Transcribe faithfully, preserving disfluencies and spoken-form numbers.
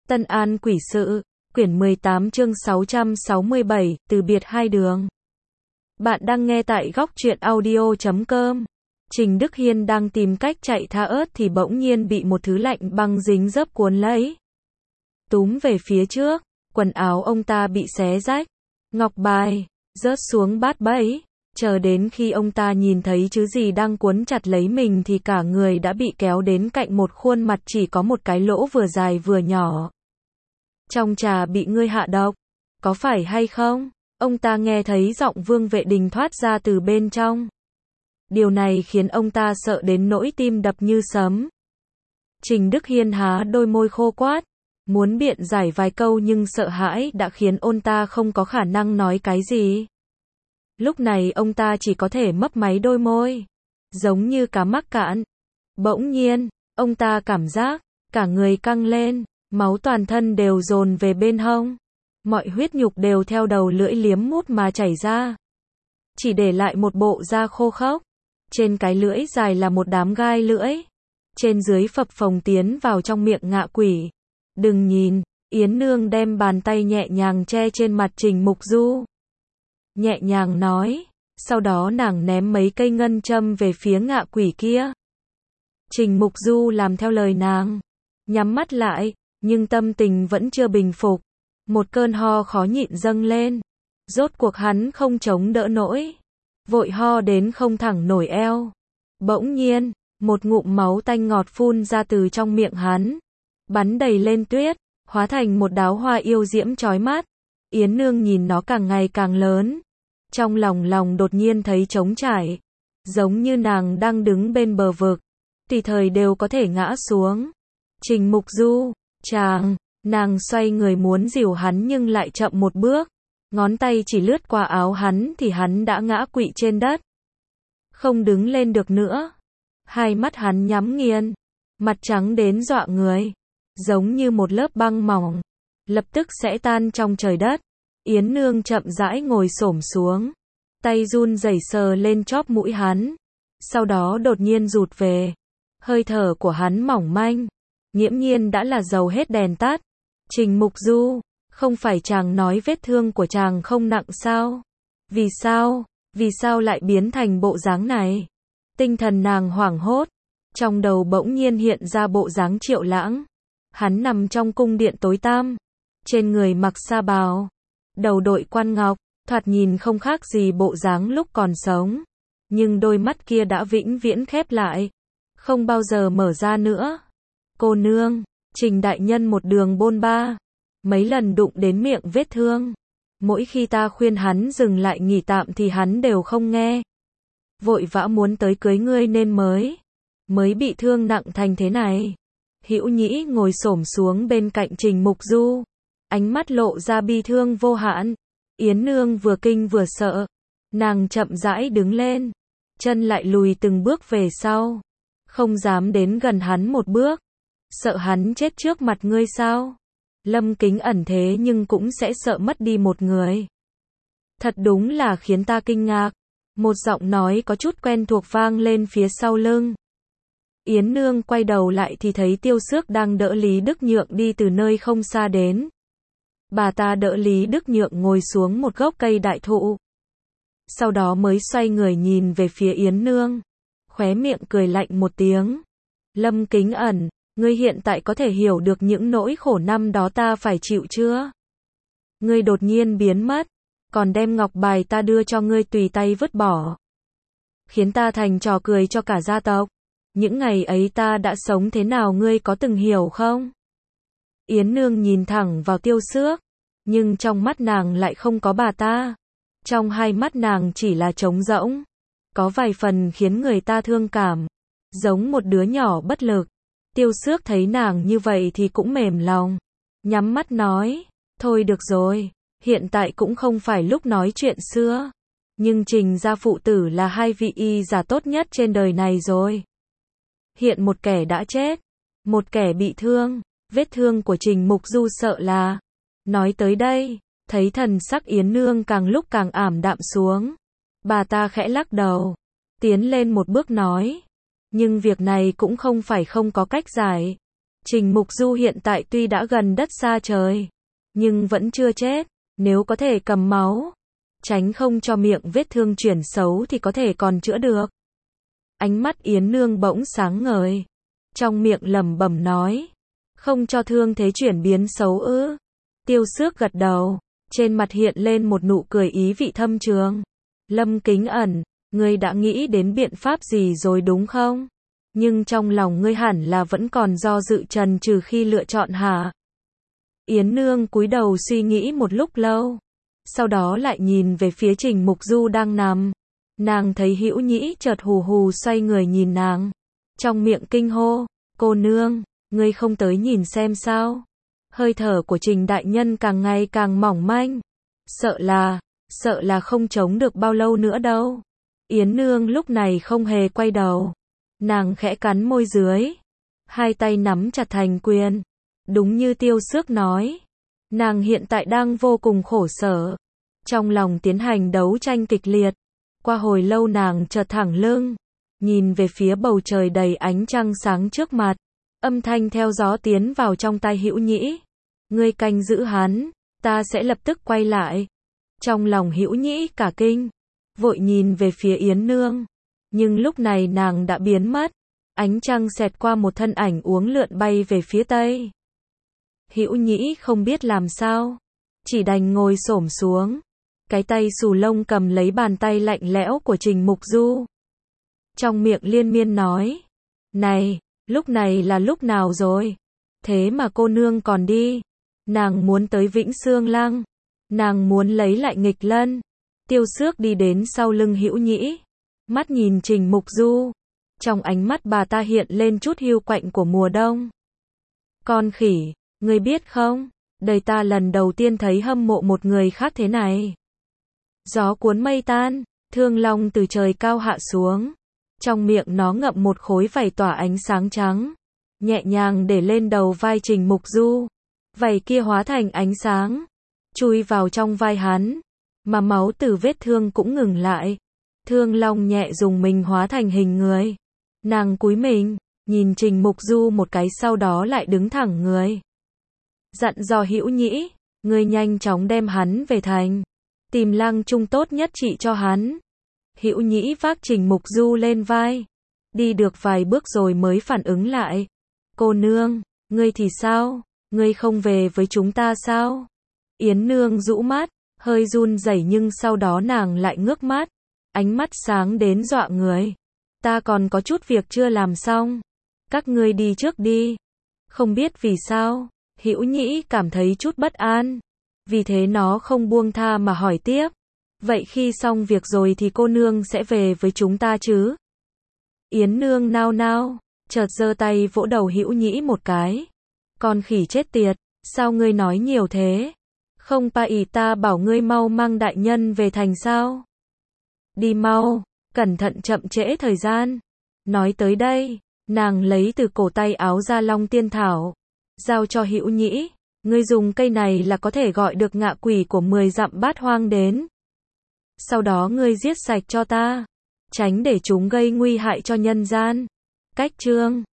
Tân An Quỷ Sự, quyển mười tám chương sáu trăm sáu mươi bảy, từ biệt hai đường. Bạn đang nghe tại góc truyện audio chấm com. Trình Đức Hiên đang tìm cách chạy tha ớt thì bỗng nhiên bị một thứ lạnh băng dính dấp cuốn lấy. Túm về phía trước, quần áo ông ta bị xé rách, ngọc bài rớt xuống bát bẫy. Chờ đến khi ông ta nhìn thấy thứ gì đang cuốn chặt lấy mình thì cả người đã bị kéo đến cạnh một khuôn mặt chỉ có một cái lỗ vừa dài vừa nhỏ. Trong trà bị ngươi hạ độc, có phải hay không? Ông ta nghe thấy giọng Vương Vệ Đình thoát ra từ bên trong. Điều này khiến ông ta sợ đến nỗi tim đập như sấm. Trình Đức Hiên há đôi môi khô quát, muốn biện giải vài câu nhưng sợ hãi đã khiến ông ta không có khả năng nói cái gì. Lúc này ông ta chỉ có thể mấp máy đôi môi, giống như cá mắc cạn. Bỗng nhiên, ông ta cảm giác cả người căng lên, máu toàn thân đều dồn về bên hông. Mọi huyết nhục đều theo đầu lưỡi liếm mút mà chảy ra, chỉ để lại một bộ da khô khốc. Trên cái lưỡi dài là một đám gai lưỡi, trên dưới phập phồng tiến vào trong miệng ngạ quỷ. Đừng nhìn, Yến Nương đem bàn tay nhẹ nhàng che trên mặt Trình Mục Du, nhẹ nhàng nói, sau đó nàng ném mấy cây ngân châm về phía ngạ quỷ kia. Trình Mục Du làm theo lời nàng, nhắm mắt lại, nhưng tâm tình vẫn chưa bình phục. Một cơn ho khó nhịn dâng lên, rốt cuộc hắn không chống đỡ nổi, vội ho đến không thẳng nổi eo. Bỗng nhiên, một ngụm máu tanh ngọt phun ra từ trong miệng hắn, bắn đầy lên tuyết, hóa thành một đóa hoa yêu diễm chói mắt. Yến Nương nhìn nó càng ngày càng lớn, trong lòng lòng đột nhiên thấy trống trải, giống như nàng đang đứng bên bờ vực, tùy thời đều có thể ngã xuống. Trình Mục Du, chàng, nàng xoay người muốn dìu hắn nhưng lại chậm một bước, ngón tay chỉ lướt qua áo hắn thì hắn đã ngã quỵ trên đất, không đứng lên được nữa. Hai mắt hắn nhắm nghiền, mặt trắng đến dọa người, giống như một lớp băng mỏng, lập tức sẽ tan trong trời đất. Yến Nương chậm rãi ngồi xổm xuống, tay run rẩy sờ lên chóp mũi hắn, sau đó đột nhiên rụt về. Hơi thở của hắn mỏng manh, nghiễm nhiên đã là dầu hết đèn tắt. Trình Mục Du, không phải chàng nói vết thương của chàng không nặng sao? Vì sao, vì sao lại biến thành bộ dáng này? Tinh thần nàng hoảng hốt, trong đầu bỗng nhiên hiện ra bộ dáng Triệu Lãng. Hắn nằm trong cung điện tối tăm, trên người mặc sa bào, đầu đội quan ngọc, thoạt nhìn không khác gì bộ dáng lúc còn sống. Nhưng đôi mắt kia đã vĩnh viễn khép lại, không bao giờ mở ra nữa. Cô nương, Trình đại nhân một đường bôn ba, mấy lần đụng đến miệng vết thương. Mỗi khi ta khuyên hắn dừng lại nghỉ tạm thì hắn đều không nghe. Vội vã muốn tới cưới ngươi nên mới, mới bị thương nặng thành thế này. Hữu Nhĩ ngồi xổm xuống bên cạnh Trình Mục Du, ánh mắt lộ ra bi thương vô hạn. Yến Nương vừa kinh vừa sợ, nàng chậm rãi đứng lên, chân lại lùi từng bước về sau, không dám đến gần hắn một bước. Sợ hắn chết trước mặt ngươi sao? Lâm Kính ẩn thế nhưng cũng sẽ sợ mất đi một người. Thật đúng là khiến ta kinh ngạc. Một giọng nói có chút quen thuộc vang lên phía sau lưng. Yến Nương quay đầu lại thì thấy Tiêu Xước đang đỡ Lý Đức Nhượng đi từ nơi không xa đến. Bà ta đỡ Lý Đức Nhượng ngồi xuống một gốc cây đại thụ, sau đó mới xoay người nhìn về phía Yến Nương, khóe miệng cười lạnh một tiếng. Lâm Kính ẩn, ngươi hiện tại có thể hiểu được những nỗi khổ năm đó ta phải chịu chưa? Ngươi đột nhiên biến mất, còn đem ngọc bài ta đưa cho ngươi tùy tay vứt bỏ, khiến ta thành trò cười cho cả gia tộc. Những ngày ấy ta đã sống thế nào ngươi có từng hiểu không? Yến Nương nhìn thẳng vào Tiêu Xước, nhưng trong mắt nàng lại không có bà ta. Trong hai mắt nàng chỉ là trống rỗng, có vài phần khiến người ta thương cảm, giống một đứa nhỏ bất lực. Tiêu Xước thấy nàng như vậy thì cũng mềm lòng, nhắm mắt nói, thôi được rồi, hiện tại cũng không phải lúc nói chuyện xưa. Nhưng Trình gia phụ tử là hai vị y giả tốt nhất trên đời này rồi. Hiện một kẻ đã chết, một kẻ bị thương, vết thương của Trình Mục Du sợ là... Nói tới đây, thấy thần sắc Yến Nương càng lúc càng ảm đạm xuống. Bà ta khẽ lắc đầu, tiến lên một bước nói, nhưng việc này cũng không phải không có cách giải. Trình Mục Du hiện tại tuy đã gần đất xa trời, nhưng vẫn chưa chết, nếu có thể cầm máu, tránh không cho miệng vết thương chuyển xấu thì có thể còn chữa được. Ánh mắt Yến Nương bỗng sáng ngời, trong miệng lẩm bẩm nói, không cho thương thế chuyển biến xấu ư? Tiêu Xước gật đầu, trên mặt hiện lên một nụ cười ý vị thâm trường. Lâm Kính Ẩn, ngươi đã nghĩ đến biện pháp gì rồi đúng không? Nhưng trong lòng ngươi hẳn là vẫn còn do dự chần chừ khi lựa chọn hả? Yến Nương cúi đầu suy nghĩ một lúc lâu, sau đó lại nhìn về phía Trình Mục Du đang nằm. Nàng thấy Hữu Nhĩ chợt hù hù xoay người nhìn nàng, trong miệng kinh hô, cô nương, ngươi không tới nhìn xem sao? Hơi thở của Trình đại nhân càng ngày càng mỏng manh, sợ là, sợ là không chống được bao lâu nữa đâu. Yến Nương lúc này không hề quay đầu, nàng khẽ cắn môi dưới, hai tay nắm chặt thành quyền. Đúng như Tiêu Xước nói, nàng hiện tại đang vô cùng khổ sở, trong lòng tiến hành đấu tranh kịch liệt. Qua hồi lâu nàng chợt thẳng lưng, nhìn về phía bầu trời đầy ánh trăng sáng trước mặt, âm thanh theo gió tiến vào trong tai Hữu Nhĩ. Ngươi canh giữ hắn, ta sẽ lập tức quay lại. Trong lòng Hữu Nhĩ cả kinh, vội nhìn về phía Yến Nương, nhưng lúc này nàng đã biến mất, ánh trăng xẹt qua một thân ảnh uốn lượn bay về phía tây. Hữu Nhĩ không biết làm sao, chỉ đành ngồi xổm xuống, cái tay xù lông cầm lấy bàn tay lạnh lẽo của Trình Mục Du. Trong miệng liên miên nói, này, lúc này là lúc nào rồi? Thế mà cô nương còn đi. Nàng muốn tới Vĩnh Xương Lăng, nàng muốn lấy lại Nghịch Lân. Tiêu Xước đi đến sau lưng Hữu Nhĩ, mắt nhìn Trình Mục Du, trong ánh mắt bà ta hiện lên chút hiu quạnh của mùa đông. Con khỉ, ngươi biết không, đời ta lần đầu tiên thấy hâm mộ một người khác thế này. Gió cuốn mây tan, thương long từ trời cao hạ xuống, trong miệng nó ngậm một khối vảy tỏa ánh sáng trắng, nhẹ nhàng để lên đầu vai Trình Mục Du. Vảy kia hóa thành ánh sáng, chui vào trong vai hắn, mà máu từ vết thương cũng ngừng lại. Thương long nhẹ dùng mình hóa thành hình người. Nàng cúi mình, nhìn Trình Mục Du một cái sau đó lại đứng thẳng người. Dặn dò Hữu Nhĩ, ngươi nhanh chóng đem hắn về thành, tìm lang trung tốt nhất trị cho hắn. Hữu Nhĩ vác Trình Mục Du lên vai, đi được vài bước rồi mới phản ứng lại. Cô nương, ngươi thì sao? Ngươi không về với chúng ta sao? Yến Nương rũ mắt, hơi run rẩy nhưng sau đó nàng lại ngước mắt, ánh mắt sáng đến dọa người. Ta còn có chút việc chưa làm xong, các ngươi đi trước đi. Không biết vì sao, Hữu Nhĩ cảm thấy chút bất an, vì thế nó không buông tha mà hỏi tiếp. Vậy khi xong việc rồi thì cô nương sẽ về với chúng ta chứ? Yến Nương nao nao, chợt giơ tay vỗ đầu Hữu Nhĩ một cái. Con khỉ chết tiệt, sao ngươi nói nhiều thế? Không pa ý ta bảo ngươi mau mang đại nhân về thành sao? Đi mau, cẩn thận chậm trễ thời gian. Nói tới đây, nàng lấy từ cổ tay áo ra Long Tiên Thảo, giao cho Hữu Nhĩ. Ngươi dùng cây này là có thể gọi được ngạ quỷ của mười dặm bát hoang đến. Sau đó ngươi giết sạch cho ta, tránh để chúng gây nguy hại cho nhân gian. Cách chương